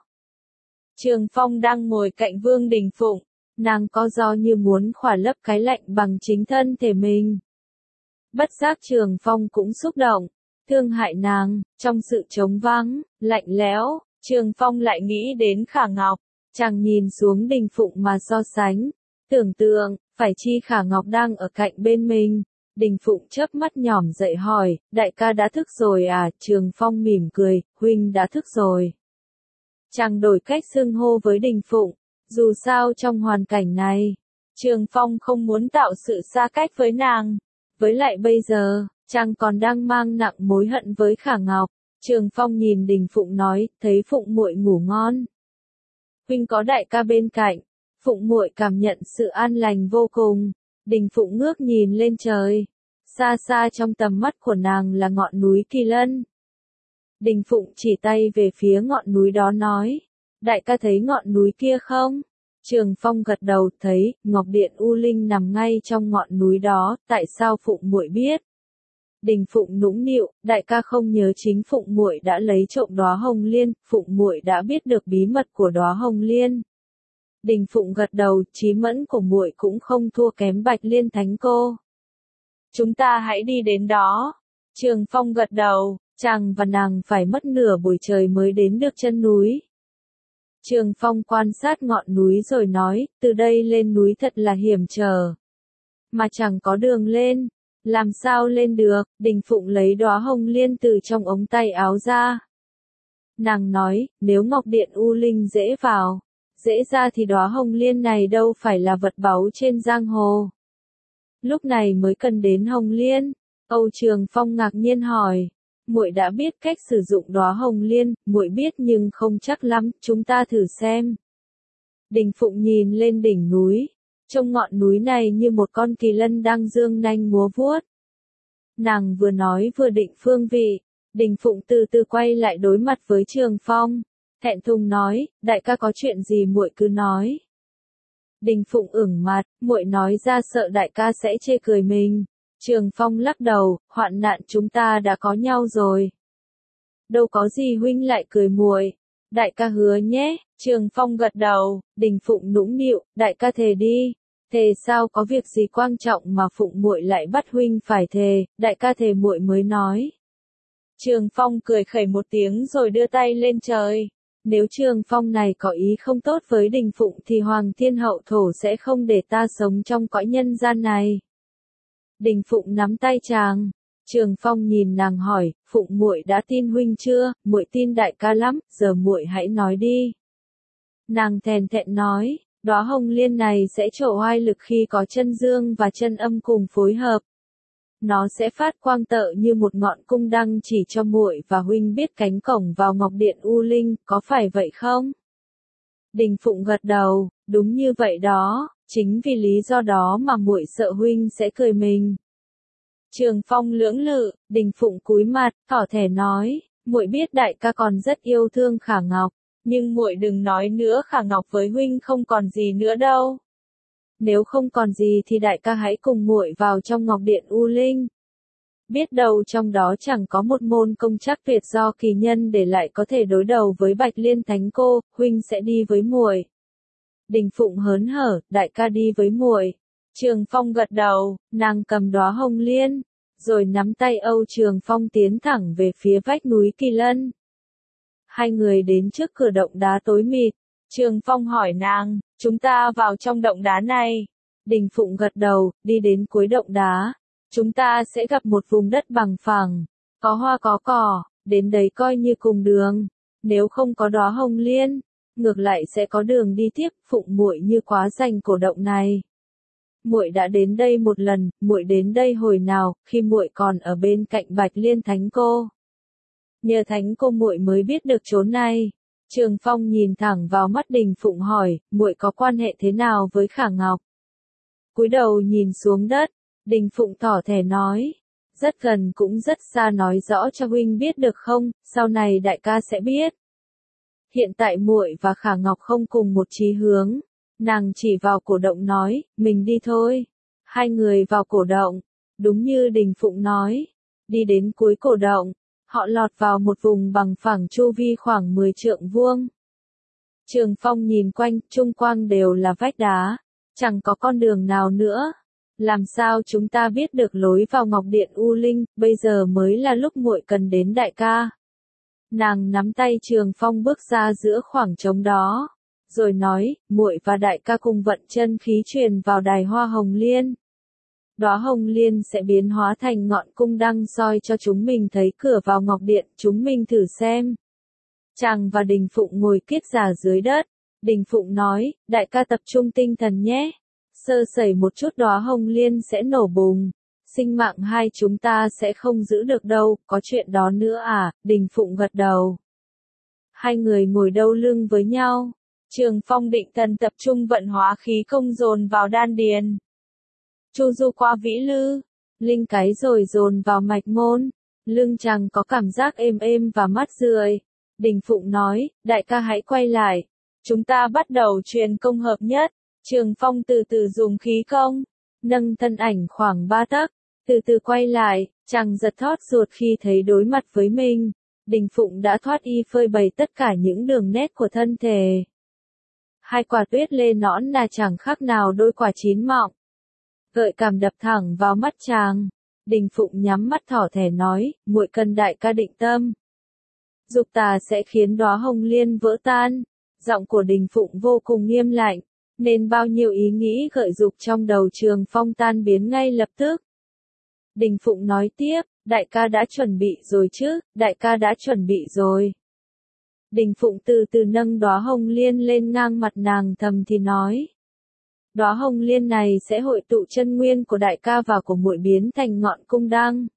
Trường Phong đang ngồi cạnh Vương Đình Phụng, nàng co ro như muốn khỏa lấp cái lạnh bằng chính thân thể mình. Bất giác Trường Phong cũng xúc động, thương hại nàng, trong sự trống vắng, lạnh lẽo, Trường Phong lại nghĩ đến Khả Ngọc, chàng nhìn xuống Đình Phụng mà so sánh, tưởng tượng, phải chi Khả Ngọc đang ở cạnh bên mình. Đình Phụng chớp mắt nhỏm dậy hỏi, đại ca đã thức rồi à? Trường Phong mỉm cười, huynh đã thức rồi. Chàng đổi cách xưng hô với Đình Phụng, dù sao trong hoàn cảnh này, Trường Phong không muốn tạo sự xa cách với nàng. Với lại bây giờ, chàng còn đang mang nặng mối hận với Khả Ngọc. Trường Phong nhìn Đình Phụng nói, thấy Phụng muội ngủ ngon. Huynh có đại ca bên cạnh, Phụng muội cảm nhận sự an lành vô cùng. Đình Phụng ngước nhìn lên trời, xa xa trong tầm mắt của nàng là ngọn núi Kỳ Lân. Đình Phụng chỉ tay về phía ngọn núi đó nói, đại ca thấy ngọn núi kia không? Trường Phong gật đầu, thấy, Ngọc Điện U Linh nằm ngay trong ngọn núi đó, tại sao Phụng muội biết? Đình Phụng nũng nịu, đại ca không nhớ chính Phụng muội đã lấy trộm đóa hồng liên, Phụng muội đã biết được bí mật của đóa hồng liên. Đình Phụng gật đầu, trí mẫn của muội cũng không thua kém Bạch Liên Thánh cô. Chúng ta hãy đi đến đó. Trường Phong gật đầu, chàng và nàng phải mất nửa buổi trời mới đến được chân núi. Trường Phong quan sát ngọn núi rồi nói, từ đây lên núi thật là hiểm trở. Mà chẳng có đường lên, làm sao lên được? Đình Phụng lấy đóa hồng liên từ trong ống tay áo ra. Nàng nói, nếu Ngọc Điện U Linh dễ vào, dễ ra thì đóa hồng liên này đâu phải là vật báu trên giang hồ. Lúc này mới cần đến hồng liên. Âu Trường Phong ngạc nhiên hỏi, muội đã biết cách sử dụng đóa hồng liên? Muội biết nhưng không chắc lắm, chúng ta thử xem. Đình Phụng nhìn lên đỉnh núi, trông ngọn núi này như một con kỳ lân đang dương nanh múa vuốt. Nàng vừa nói vừa định phương vị, Đình Phụng từ từ quay lại đối mặt với Trường Phong, thẹn thùng nói, đại ca có chuyện gì muội cứ nói. Đình Phụng ửng mặt, muội nói ra sợ đại ca sẽ chê cười mình. Trường Phong lắc đầu, hoạn nạn chúng ta đã có nhau rồi. Đâu có gì huynh lại cười muội. Đại ca hứa nhé, Trường Phong gật đầu, Đình Phụng nũng nịu, đại ca thề đi. Thề sao, có việc gì quan trọng mà Phụng muội lại bắt huynh phải thề, đại ca thề muội mới nói. Trường Phong cười khẩy một tiếng rồi đưa tay lên trời. Nếu Trường Phong này có ý không tốt với Đình Phụng thì Hoàng Thiên Hậu Thổ sẽ không để ta sống trong cõi nhân gian này. Đình Phụng nắm tay chàng. Trường Phong nhìn nàng hỏi, Phụng muội đã tin huynh chưa? Muội tin đại ca lắm, giờ muội hãy nói đi. Nàng thèn thẹn nói, đóa hồng liên này sẽ trổ oai lực khi có chân dương và chân âm cùng phối hợp. Nó sẽ phát quang tợ như một ngọn cung đăng chỉ cho muội và huynh biết cánh cổng vào Ngọc Điện U Linh, có phải vậy không? Đình Phụng gật đầu, đúng như vậy đó, chính vì lý do đó mà muội sợ huynh sẽ cười mình. Trường Phong lưỡng lự, Đình Phụng cúi mặt, tỏ thẻ nói, muội biết đại ca còn rất yêu thương Khả Ngọc, nhưng muội đừng nói nữa, Khả Ngọc với huynh không còn gì nữa đâu. Nếu không còn gì thì đại ca hãy cùng muội vào trong Ngọc Điện U Linh. Biết đâu trong đó chẳng có một môn công chắc tuyệt do kỳ nhân để lại có thể đối đầu với Bạch Liên Thánh Cô, huynh sẽ đi với muội. Đình Phụng hớn hở, đại ca đi với muội. Trường Phong gật đầu, nàng cầm đóa hồng liên, rồi nắm tay Âu Trường Phong tiến thẳng về phía vách núi Kỳ Lân. Hai người đến trước cửa động đá tối mịt. Trường Phong hỏi nàng, chúng ta vào trong động đá này. Đình Phụng gật đầu, đi đến cuối động đá. Chúng ta sẽ gặp một vùng đất bằng phẳng, có hoa có cỏ, đến đấy coi như cùng đường. Nếu không có đóa hồng liên, ngược lại sẽ có đường đi tiếp. Phụng muội như quá dành cổ động này. Muội đã đến đây một lần, muội đến đây hồi nào, khi muội còn ở bên cạnh Bạch Liên Thánh Cô. Nhờ Thánh Cô muội mới biết được chốn này. Trường Phong nhìn thẳng vào mắt Đình Phụng hỏi, muội có quan hệ thế nào với Khả Ngọc? Cúi đầu nhìn xuống đất, Đình Phụng tỏ thẻ nói, rất gần cũng rất xa, nói rõ cho huynh biết được không, sau này đại ca sẽ biết. Hiện tại muội và Khả Ngọc không cùng một chí hướng. Nàng chỉ vào cổ động nói, mình đi thôi. Hai người vào cổ động, đúng như Đình Phụng nói. Đi đến cuối cổ động, họ lọt vào một vùng bằng phẳng chu vi khoảng mười trượng vuông. Trường Phong nhìn quanh, chung quanh đều là vách đá, chẳng có con đường nào nữa. Làm sao chúng ta biết được lối vào Ngọc Điện U Linh, bây giờ mới là lúc muội cần đến đại ca. Nàng nắm tay Trường Phong bước ra giữa khoảng trống đó, rồi nói, muội và đại ca cùng vận chân khí truyền vào đài hoa hồng liên. Đóa hồng liên sẽ biến hóa thành ngọn cung đăng soi cho chúng mình thấy cửa vào Ngọc Điện, chúng mình thử xem. Chàng và Đình Phụng ngồi kiết già dưới đất. Đình Phụng nói, đại ca tập trung tinh thần nhé. Sơ sẩy một chút đóa hồng liên sẽ nổ bùng. Sinh mạng hai chúng ta sẽ không giữ được đâu, có chuyện đó nữa à? Đình Phụng gật đầu. Hai người ngồi đâu lưng với nhau. Trường Phong định thần tập trung vận hóa khí công dồn vào đan điền. Chu du qua vĩ lư, linh cái rồi dồn vào mạch môn. Lưng chàng có cảm giác êm êm và mát rượi. Đình Phụng nói, đại ca hãy quay lại. Chúng ta bắt đầu truyền công hợp nhất. Trường Phong từ từ dùng khí công, nâng thân ảnh khoảng ba tấc, từ từ quay lại, chàng giật thót ruột khi thấy đối mặt với mình. Đình Phụng đã thoát y phơi bày tất cả những đường nét của thân thể. Hai quả tuyết lê nõn là chẳng khác nào đôi quả chín mọng. Gợi cảm đập thẳng vào mắt chàng. Đình Phụng nhắm mắt thỏ thẻ nói, muội cần đại ca định tâm. Dục tà sẽ khiến đóa hồng liên vỡ tan. Giọng của Đình Phụng vô cùng nghiêm lạnh, nên bao nhiêu ý nghĩ gợi dục trong đầu Trường Phong tan biến ngay lập tức. Đình Phụng nói tiếp, đại ca đã chuẩn bị rồi chứ, đại ca đã chuẩn bị rồi. Đình Phụng từ từ nâng đóa hồng liên lên ngang mặt nàng thầm thì nói. Đóa hồng liên này sẽ hội tụ chân nguyên của đại ca và của muội biến thành ngọn cung đăng.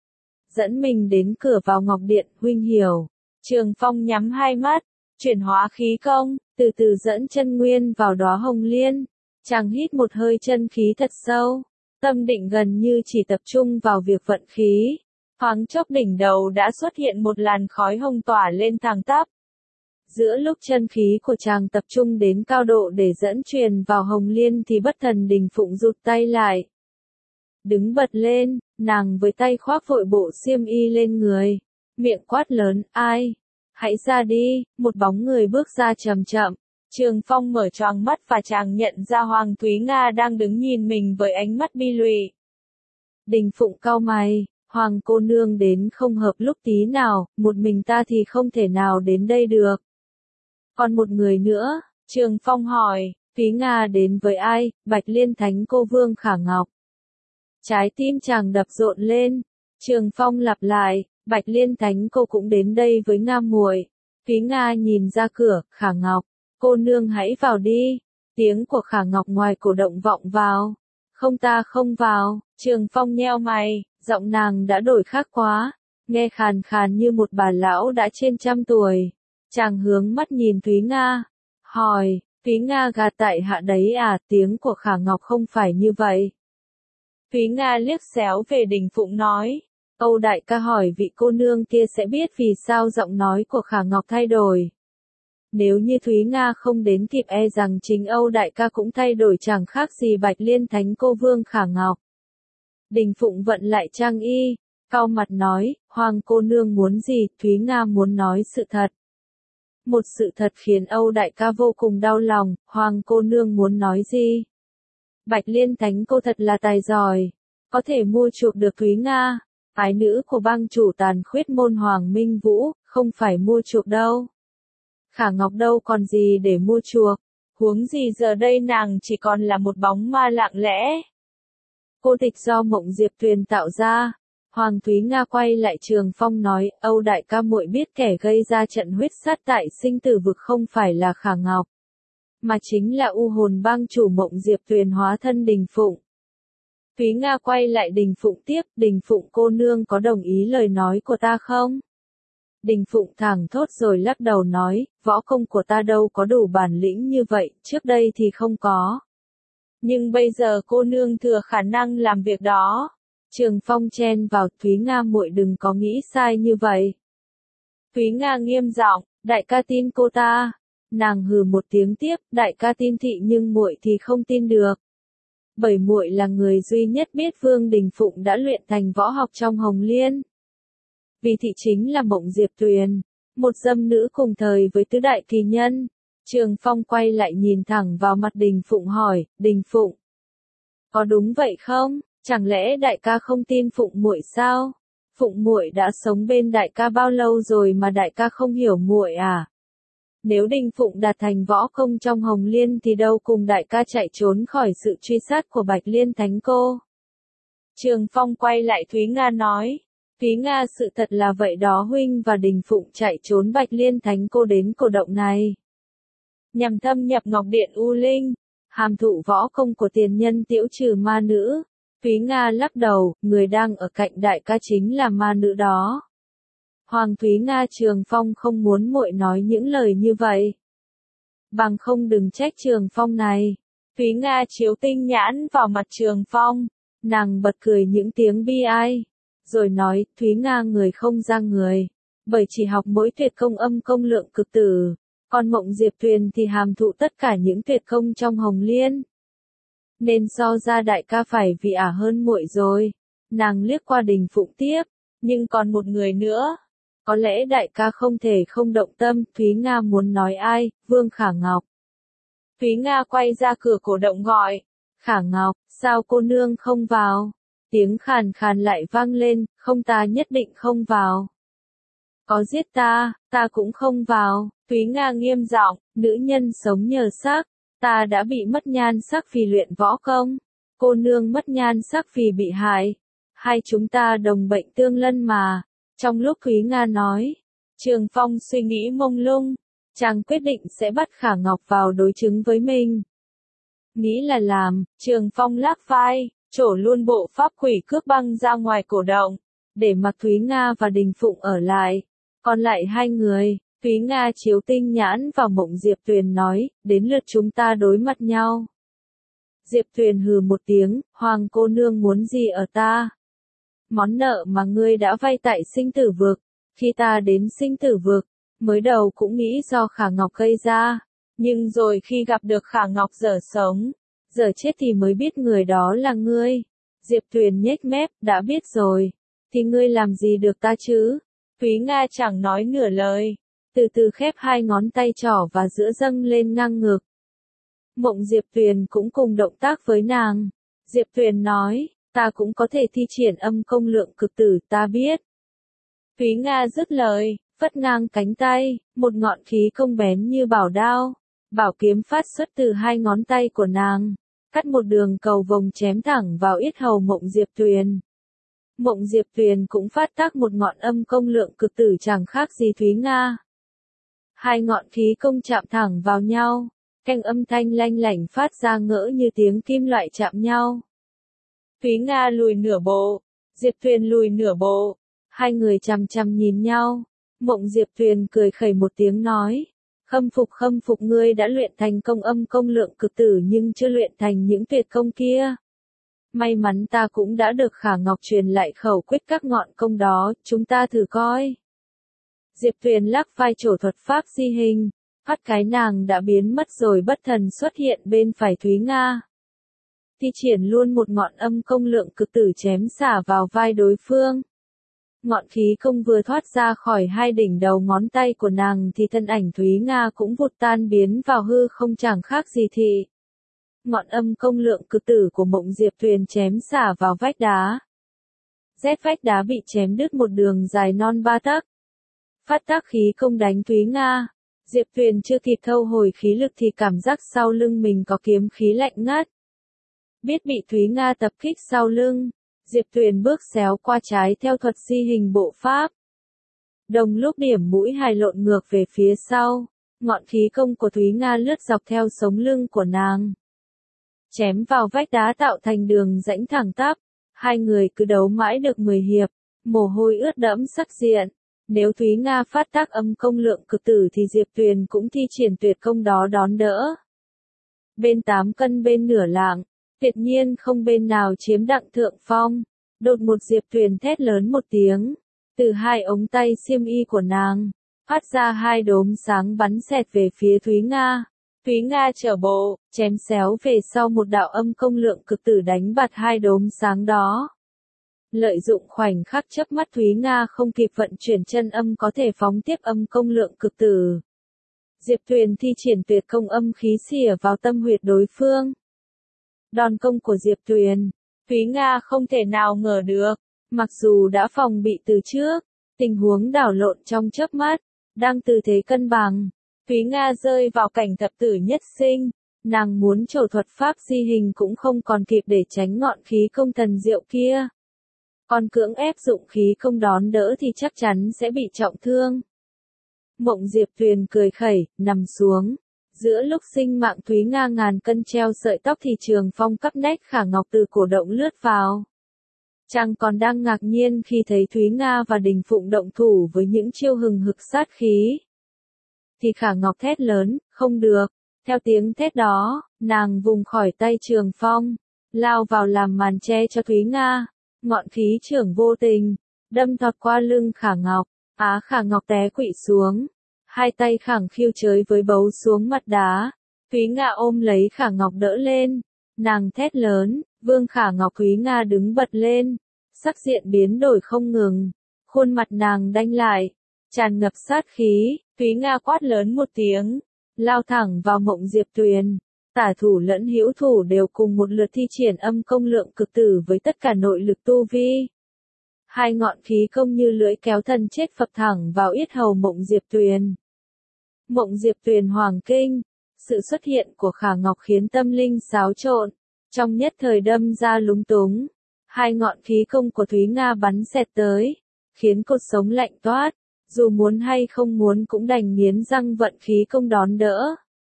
Dẫn mình đến cửa vào Ngọc Điện, huynh hiểu. Trường Phong nhắm hai mắt, chuyển hóa khí công, từ từ dẫn chân nguyên vào đóa hồng liên. Chàng hít một hơi chân khí thật sâu, tâm định gần như chỉ tập trung vào việc vận khí. Thoáng chốc đỉnh đầu đã xuất hiện một làn khói hồng tỏa lên thẳng tắp. Giữa lúc chân khí của chàng tập trung đến cao độ để dẫn truyền vào hồng liên thì bất thần Đình Phụng rụt tay lại. Đứng bật lên, nàng với tay khoác vội bộ xiêm y lên người, miệng quát lớn, ai? Hãy ra đi, một bóng người bước ra chậm chậm. Trường Phong mở choàng mắt và chàng nhận ra Hoàng Thúy Nga đang đứng nhìn mình với ánh mắt bi lụy. Đình Phụng cau mày, Hoàng cô nương đến không hợp lúc tí nào, một mình ta thì không thể nào đến đây được. Còn một người nữa, Trường Phong hỏi, Thúy Nga đến với ai, Bạch Liên Thánh cô Vương Khả Ngọc. Trái tim chàng đập rộn lên, Trường Phong lặp lại, Bạch Liên Thánh cô cũng đến đây với Nga muội. Thúy Nga nhìn ra cửa, Khả Ngọc, cô nương hãy vào đi. Tiếng của Khả Ngọc ngoài cổ động vọng vào. Không ta không vào, Trường Phong nheo mày, giọng nàng đã đổi khác quá, nghe khàn khàn như một bà lão đã trên trăm tuổi. Chàng hướng mắt nhìn Thúy Nga, hỏi, Thúy Nga gạt tại hạ đấy à, tiếng của Khả Ngọc không phải như vậy. Thúy Nga liếc xéo về Đình Phụng nói, Âu đại ca hỏi vị cô nương kia sẽ biết vì sao giọng nói của Khả Ngọc thay đổi. Nếu như Thúy Nga không đến kịp e rằng chính Âu đại ca cũng thay đổi chẳng khác gì Bạch Liên Thánh cô Vương Khả Ngọc. Đình Phụng vận lại trang y, cau mặt nói, Hoàng cô nương muốn gì, Thúy Nga muốn nói sự thật. Một sự thật khiến Âu đại ca vô cùng đau lòng, Hoàng cô nương muốn nói gì? Bạch Liên Thánh cô thật là tài giỏi, có thể mua chuộc được Thúy Nga, ái nữ của bang chủ tàn khuyết môn Hoàng Minh Vũ, không phải mua chuộc đâu. Khả Ngọc đâu còn gì để mua chuộc, huống gì giờ đây nàng chỉ còn là một bóng ma lặng lẽ. Cô tịch do Mộng Diệp Tuyền tạo ra. Hoàng Thúy Nga quay lại Trường Phong nói, Âu đại ca muội biết kẻ gây ra trận huyết sát tại sinh tử vực không phải là Khả Ngọc, mà chính là u hồn bang chủ Mộng Diệp Tuyền hóa thân Đình Phụng. Thúy Nga quay lại Đình Phụng tiếp, Đình Phụng cô nương có đồng ý lời nói của ta không? Đình Phụng thẳng thốt rồi lắc đầu nói, võ công của ta đâu có đủ bản lĩnh như vậy, trước đây thì không có. Nhưng bây giờ cô nương thừa khả năng làm việc đó. Trường Phong chen vào, Thúy Nga muội đừng có nghĩ sai như vậy. Thúy Nga nghiêm giọng, đại ca tin cô ta. Nàng hừ một tiếng tiếp, đại ca tin thị nhưng muội thì không tin được. Bởi muội là người duy nhất biết Vương Đình Phụng đã luyện thành võ học trong Hồng Liên. Vì thị chính là Mộng Diệp Tuyền, một dâm nữ cùng thời với tứ đại kỳ nhân. Trường Phong quay lại nhìn thẳng vào mặt Đình Phụng hỏi, Đình Phụng, có đúng vậy không? Chẳng lẽ đại ca không tin Phụng muội sao? Phụng muội đã sống bên đại ca bao lâu rồi mà đại ca không hiểu muội à? Nếu Đình Phụng đạt thành võ công trong Hồng Liên thì đâu cùng đại ca chạy trốn khỏi sự truy sát của Bạch Liên Thánh cô. Trường Phong quay lại Thúy Nga nói, Thúy Nga sự thật là vậy đó, huynh và Đình Phụng chạy trốn Bạch Liên Thánh cô đến cổ động này. Nhằm thâm nhập Ngọc Điện U Linh, hàm thụ võ công của tiền nhân tiễu trừ ma nữ. Thúy Nga lắc đầu, người đang ở cạnh đại ca chính là ma nữ đó. Hoàng Thúy Nga Trường Phong không muốn muội nói những lời như vậy. Bằng không đừng trách Trường Phong này. Thúy Nga chiếu tinh nhãn vào mặt Trường Phong, nàng bật cười những tiếng bi ai. Rồi nói, Thúy Nga người không ra người, bởi chỉ học mỗi tuyệt công âm công lượng cực tử. Còn Mộng Diệp Tuyền thì hàm thụ tất cả những tuyệt công trong Hồng Liên. Nên so ra đại ca phải vị ả hơn muội rồi. Nàng liếc qua Đình Phụng tiếp, nhưng còn một người nữa. Có lẽ đại ca không thể không động tâm, Thúy Nga muốn nói ai, Vương Khả Ngọc. Thúy Nga quay ra cửa cổ động gọi, Khả Ngọc, sao cô nương không vào? Tiếng khàn khàn lại vang lên, không ta nhất định không vào. Có giết ta, ta cũng không vào. Thúy Nga nghiêm giọng, nữ nhân sống nhờ sắc, ta đã bị mất nhan sắc vì luyện võ công, cô nương mất nhan sắc vì bị hại, hai chúng ta đồng bệnh tương lân mà. Trong lúc Thúy Nga nói, Trường Phong suy nghĩ mông lung, chàng quyết định sẽ bắt Khả Ngọc vào đối chứng với mình. Nghĩ là làm, Trường Phong lắc vai, trổ luôn bộ pháp quỷ cước băng ra ngoài cổ động, để mặc Thúy Nga và Đình Phụng ở lại. Còn lại hai người, Thúy Nga chiếu tinh nhãn vào Mộng Diệp Tuyền nói, đến lượt chúng ta đối mặt nhau. Diệp Tuyền hừ một tiếng, Hoàng cô nương muốn gì ở ta? Món nợ mà ngươi đã vay tại sinh tử vực, khi ta đến sinh tử vực, mới đầu cũng nghĩ do Khả Ngọc gây ra, nhưng rồi khi gặp được Khả Ngọc dở sống, giờ chết thì mới biết người đó là ngươi. Diệp Tuyền nhếch mép, đã biết rồi, thì ngươi làm gì được ta chứ? Thúy Nga chẳng nói nửa lời, từ từ khép hai ngón tay trỏ và giữa dâng lên ngang ngực. Mộng Diệp Tuyền cũng cùng động tác với nàng. Diệp Tuyền nói, ta cũng có thể thi triển âm công lượng cực tử, ta biết. Thúy Nga dứt lời, phất ngang cánh tay, một ngọn khí công bén như bảo đao, bảo kiếm phát xuất từ hai ngón tay của nàng, cắt một đường cầu vồng chém thẳng vào yết hầu Mộng Diệp Tuyền. Mộng Diệp Tuyền cũng phát tác một ngọn âm công lượng cực tử chẳng khác gì Thúy Nga. Hai ngọn khí công chạm thẳng vào nhau, canh âm thanh lanh lảnh phát ra ngỡ như tiếng kim loại chạm nhau. Thúy Nga lùi nửa bộ, Diệp Tuyền lùi nửa bộ, hai người chằm chằm nhìn nhau. Mộng Diệp Tuyền cười khẩy một tiếng nói, khâm phục khâm phục ngươi đã luyện thành công âm công lượng cực tử nhưng chưa luyện thành những tuyệt công kia. May mắn ta cũng đã được Khả Ngọc truyền lại khẩu quyết các ngọn công đó, chúng ta thử coi. Diệp Tuyền lắc vai trổ thuật pháp di hình, phát cái nàng đã biến mất rồi bất thần xuất hiện bên phải Thúy Nga. Thi triển luôn một ngọn âm công lượng cực tử chém xả vào vai đối phương. Ngọn khí công vừa thoát ra khỏi hai đỉnh đầu ngón tay của nàng thì thân ảnh Thúy Nga cũng vụt tan biến vào hư không chẳng khác gì thị. Ngọn âm công lượng cực tử của Mộng Diệp Tuyền chém xả vào vách đá. Rét vách đá bị chém đứt một đường dài non ba tấc. Phát tác khí công đánh Thúy Nga. Diệp Tuyền chưa kịp thâu hồi khí lực thì cảm giác sau lưng mình có kiếm khí lạnh ngắt. Biết bị Thúy Nga tập kích sau lưng, Diệp Tuyền bước xéo qua trái theo thuật di hình bộ pháp. Đồng lúc điểm mũi hài lộn ngược về phía sau, ngọn khí công của Thúy Nga lướt dọc theo sống lưng của nàng. Chém vào vách đá tạo thành đường rãnh thẳng tắp, hai người cứ đấu mãi được mười hiệp, mồ hôi ướt đẫm sắc diện. Nếu Thúy Nga phát tác âm công lượng cực tử thì Diệp Tuyền cũng thi triển tuyệt công đó đón đỡ. Bên tám cân bên nửa lạng, tuyệt nhiên không bên nào chiếm đặng thượng phong. Đột một Diệp Tuyền thét lớn một tiếng, từ hai ống tay xiêm y của nàng, phát ra hai đốm sáng bắn xẹt về phía Thúy Nga. Thúy Nga trở bộ, chém xéo về sau một đạo âm công lượng cực tử đánh bạt hai đốm sáng đó. Lợi dụng khoảnh khắc chớp mắt Thúy Nga không kịp vận chuyển chân âm có thể phóng tiếp âm công lượng cực tử. Diệp Tuyền thi triển tuyệt công âm khí xỉa vào tâm huyệt đối phương. Đòn công của Diệp Tuyền, Thúy Nga không thể nào ngờ được, mặc dù đã phòng bị từ trước, tình huống đảo lộn trong chớp mắt, đang từ thế cân bằng, Thúy Nga rơi vào cảnh thập tử nhất sinh, nàng muốn trổ thuật pháp di hình cũng không còn kịp để tránh ngọn khí công thần diệu kia. Còn cưỡng ép dụng khí công đón đỡ thì chắc chắn sẽ bị trọng thương. Mộng Diệp Tuyền cười khẩy, nằm xuống. Giữa lúc sinh mạng Thúy Nga ngàn cân treo sợi tóc thì Trường Phong cắp nách Khả Ngọc từ cổ động lướt vào. Chàng còn đang ngạc nhiên khi thấy Thúy Nga và Đình Phụng động thủ với những chiêu hừng hực sát khí. Thì Khả Ngọc thét lớn, không được. Theo tiếng thét đó, nàng vùng khỏi tay Trường Phong, lao vào làm màn che cho Thúy Nga. Ngọn khí trưởng vô tình, đâm thọt qua lưng Khả Ngọc, á Khả Ngọc té quỵ xuống. Hai tay khẳng khiu chới với bấu xuống mặt đá. Thúy Nga ôm lấy Khả Ngọc đỡ lên. Nàng thét lớn, Vương Khả Ngọc. Thúy Nga đứng bật lên. Sắc diện biến đổi không ngừng. Khuôn mặt nàng đanh lại, tràn ngập sát khí. Thúy Nga quát lớn một tiếng, lao thẳng vào Mộng Diệp Tuyền. Tả thủ lẫn hữu thủ đều cùng một lượt thi triển âm công lượng cực tử với tất cả nội lực tu vi. Hai ngọn khí công như lưỡi kéo thân chết phập thẳng vào yết hầu Mộng Diệp Tuyền. Mộng Diệp Tuyền hoàng kinh, sự xuất hiện của Khả Ngọc khiến tâm linh xáo trộn, trong nhất thời đâm ra lúng túng. Hai ngọn khí công của Thúy Nga bắn xẹt tới, khiến cột sống lạnh toát, dù muốn hay không muốn cũng đành nghiến răng vận khí công đón đỡ.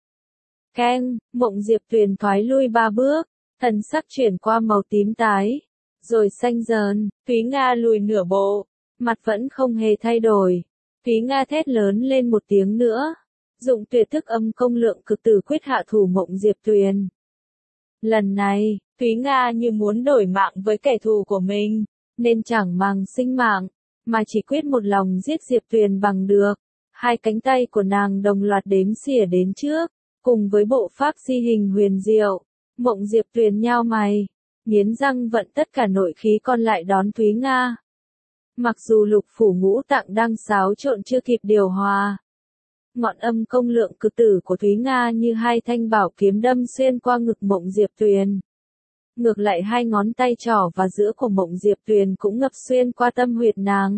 Keng, Mộng Diệp Tuyền thoái lui ba bước, thần sắc chuyển qua màu tím tái, rồi xanh dần. Thúy Nga lùi nửa bộ, mặt vẫn không hề thay đổi. Thúy Nga thét lớn lên một tiếng nữa, dụng tuyệt thức âm công lượng cực tử quyết hạ thủ Mộng Diệp Tuyền. Lần này, Thúy Nga như muốn đổi mạng với kẻ thù của mình, nên chẳng màng sinh mạng, mà chỉ quyết một lòng giết Diệp Tuyền bằng được. Hai cánh tay của nàng đồng loạt đếm xỉa đến trước. Cùng với bộ pháp di hình huyền diệu, Mộng Diệp Tuyền nhao mày, nghiến răng vận tất cả nội khí còn lại đón Thúy Nga. Mặc dù lục phủ ngũ tạng đang xáo trộn chưa kịp điều hòa, Ngọn âm công lượng cực tử của Thúy Nga như hai thanh bảo kiếm đâm xuyên qua ngực Mộng Diệp Tuyền. Ngược lại hai ngón tay trỏ và giữa của Mộng Diệp Tuyền cũng ngập xuyên qua tâm huyệt nàng.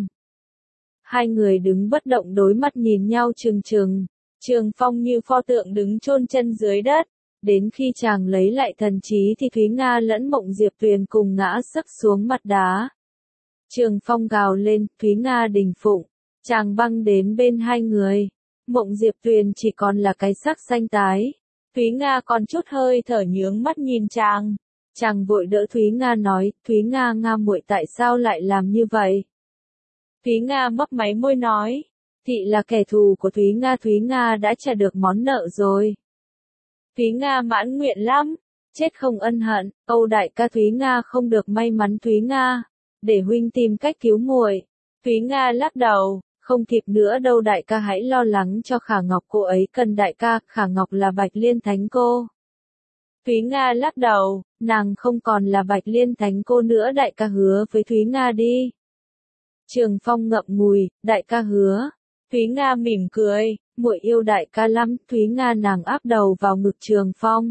Hai người đứng bất động đối mắt nhìn nhau trừng trừng. Trường Phong như pho tượng đứng chôn chân dưới đất. Đến khi chàng lấy lại thần trí thì Thúy Nga lẫn Mộng Diệp Tuyền cùng ngã sấp xuống mặt đá. Trường Phong gào lên, Thúy Nga đình phụng. Chàng băng đến bên hai người. Mộng Diệp Tuyền chỉ còn là cái xác xanh tái. Thúy Nga còn chút hơi thở nhướng mắt nhìn chàng. Chàng vội đỡ Thúy Nga nói, Thúy Nga Nga muội tại sao lại làm như vậy? Thúy Nga mấp máy môi nói, thị là kẻ thù của Thúy Nga, Thúy Nga đã trả được món nợ rồi. Thúy Nga mãn nguyện lắm, chết không ân hận, Âu đại ca Thúy Nga không được may mắn Thúy Nga, để huynh tìm cách cứu muội. Thúy Nga lắc đầu, không kịp nữa đâu đại ca, hãy lo lắng cho Khả Ngọc, cô ấy cần đại ca, Khả Ngọc là Bạch Liên Thánh cô. Thúy Nga lắc đầu, nàng không còn là Bạch Liên Thánh cô nữa, đại ca hứa với Thúy Nga đi. Trường Phong ngậm ngùi, đại ca hứa. Thúy Nga mỉm cười, muội yêu đại ca lắm. Thúy Nga nàng áp đầu vào ngực Trường Phong,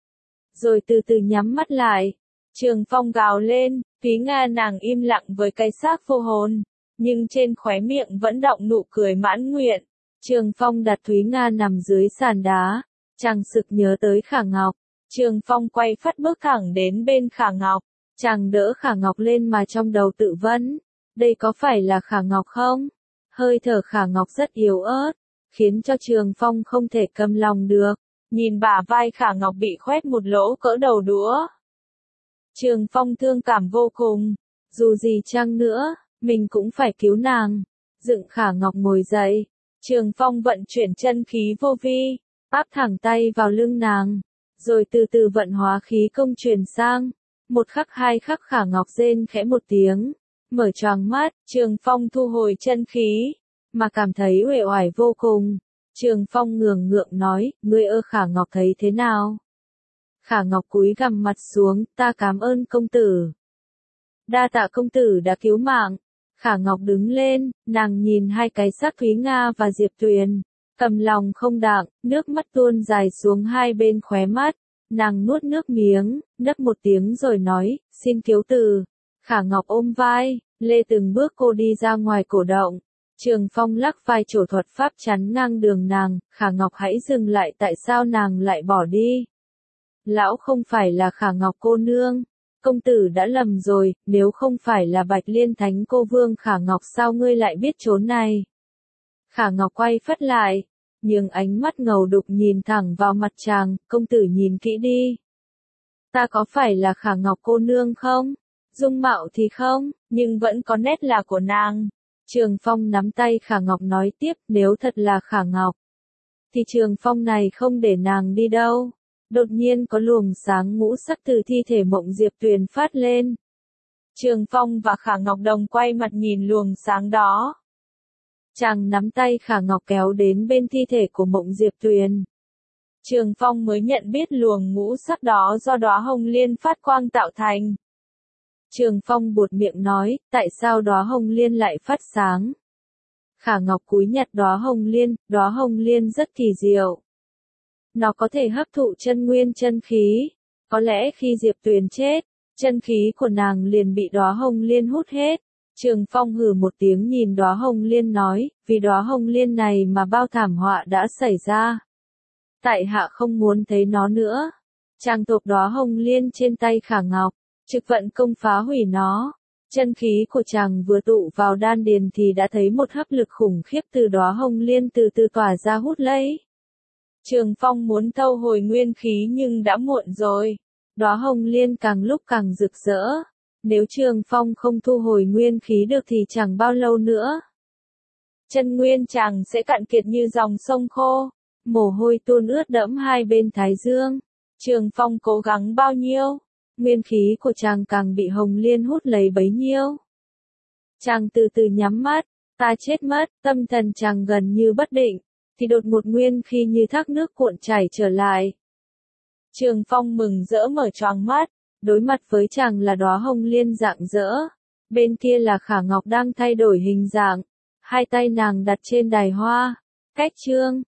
rồi từ từ nhắm mắt lại. Trường Phong gào lên, Thúy Nga nàng im lặng với cái xác vô hồn, nhưng trên khóe miệng vẫn đọng nụ cười mãn nguyện. Trường Phong đặt Thúy Nga nằm dưới sàn đá, chàng sực nhớ tới Khả Ngọc. Trường Phong quay phắt bước thẳng đến bên Khả Ngọc, chàng đỡ Khả Ngọc lên mà trong đầu tự vấn, đây có phải là Khả Ngọc không? Hơi thở Khả Ngọc rất yếu ớt, khiến cho Trường Phong không thể cầm lòng được. Nhìn bả vai Khả Ngọc bị khoét một lỗ cỡ đầu đũa, Trường Phong thương cảm vô cùng. Dù gì chăng nữa, mình cũng phải cứu nàng. Dựng Khả Ngọc ngồi dậy, Trường Phong vận chuyển chân khí vô vi, áp thẳng tay vào lưng nàng, rồi từ từ vận hóa khí công truyền sang. Một khắc hai khắc Khả Ngọc rên khẽ một tiếng, mở choàng mắt. Trường Phong thu hồi chân khí, mà cảm thấy uể oải vô cùng. Trường Phong ngường ngượng nói, ngươi ơ Khả Ngọc thấy thế nào? Khả Ngọc cúi gằm mặt xuống, ta cảm ơn công tử. Đa tạ công tử đã cứu mạng. Khả Ngọc đứng lên, nàng nhìn hai cái xác Thúy Nga và Diệp Tuyền, cầm lòng không đặng, nước mắt tuôn dài xuống hai bên khóe mắt. Nàng nuốt nước miếng, nấc một tiếng rồi nói, xin cứu từ. Khả Ngọc ôm vai, lê từng bước cô đi ra ngoài cổ động. Trường Phong lắc vai trổ thuật pháp chắn ngang đường nàng, Khả Ngọc hãy dừng lại, tại sao nàng lại bỏ đi? Lão không phải là Khả Ngọc cô nương. Công tử đã lầm rồi, nếu không phải là Bạch Liên Thánh cô Vương Khả Ngọc sao ngươi lại biết chốn này? Khả Ngọc quay phắt lại, nhưng ánh mắt ngầu đục nhìn thẳng vào mặt chàng, công tử nhìn kỹ đi. Ta có phải là Khả Ngọc cô nương không? Dung mạo thì không, nhưng vẫn có nét là của nàng. Trường Phong nắm tay Khả Ngọc nói tiếp, nếu thật là Khả Ngọc, thì Trường Phong này không để nàng đi đâu. Đột nhiên có luồng sáng ngũ sắc từ thi thể Mộng Diệp Tuyền phát lên. Trường Phong và Khả Ngọc đồng quay mặt nhìn luồng sáng đó. Chàng nắm tay Khả Ngọc kéo đến bên thi thể của Mộng Diệp Tuyền. Trường Phong mới nhận biết luồng ngũ sắc đó do đóa hồng liên phát quang tạo thành. Trường Phong buột miệng nói, tại sao đóa hồng liên lại phát sáng? Khả Ngọc cúi nhặt đóa hồng liên, đóa hồng liên rất kỳ diệu. Nó có thể hấp thụ chân nguyên chân khí. Có lẽ khi Diệp Tuyền chết, chân khí của nàng liền bị đóa hồng liên hút hết. Trường Phong hừ một tiếng nhìn đóa hồng liên nói, vì đóa hồng liên này mà bao thảm họa đã xảy ra. Tại hạ không muốn thấy nó nữa. Chàng tộp đóa hồng liên trên tay Khả Ngọc, trực vận công phá hủy nó. Chân khí của chàng vừa tụ vào đan điền thì đã thấy một hấp lực khủng khiếp từ đóa hồng liên từ từ tỏa ra hút lấy. Trường Phong muốn thâu hồi nguyên khí nhưng đã muộn rồi. Đóa hồng liên càng lúc càng rực rỡ. Nếu Trường Phong không thu hồi nguyên khí được thì chẳng bao lâu nữa, chân nguyên chàng sẽ cạn kiệt như dòng sông khô. Mồ hôi tuôn ướt đẫm hai bên thái dương. Trường Phong cố gắng bao nhiêu, nguyên khí của chàng càng bị hồng liên hút lấy bấy nhiêu. Chàng từ từ nhắm mắt, ta chết mất, tâm thần chàng gần như bất định, thì đột một nguyên khí như thác nước cuộn chảy trở lại. Trường Phong mừng rỡ mở choàng mắt, đối mặt với chàng là đóa hồng liên rạng rỡ. Bên kia là Khả Ngọc đang thay đổi hình dạng, hai tay nàng đặt trên đài hoa. Cách chương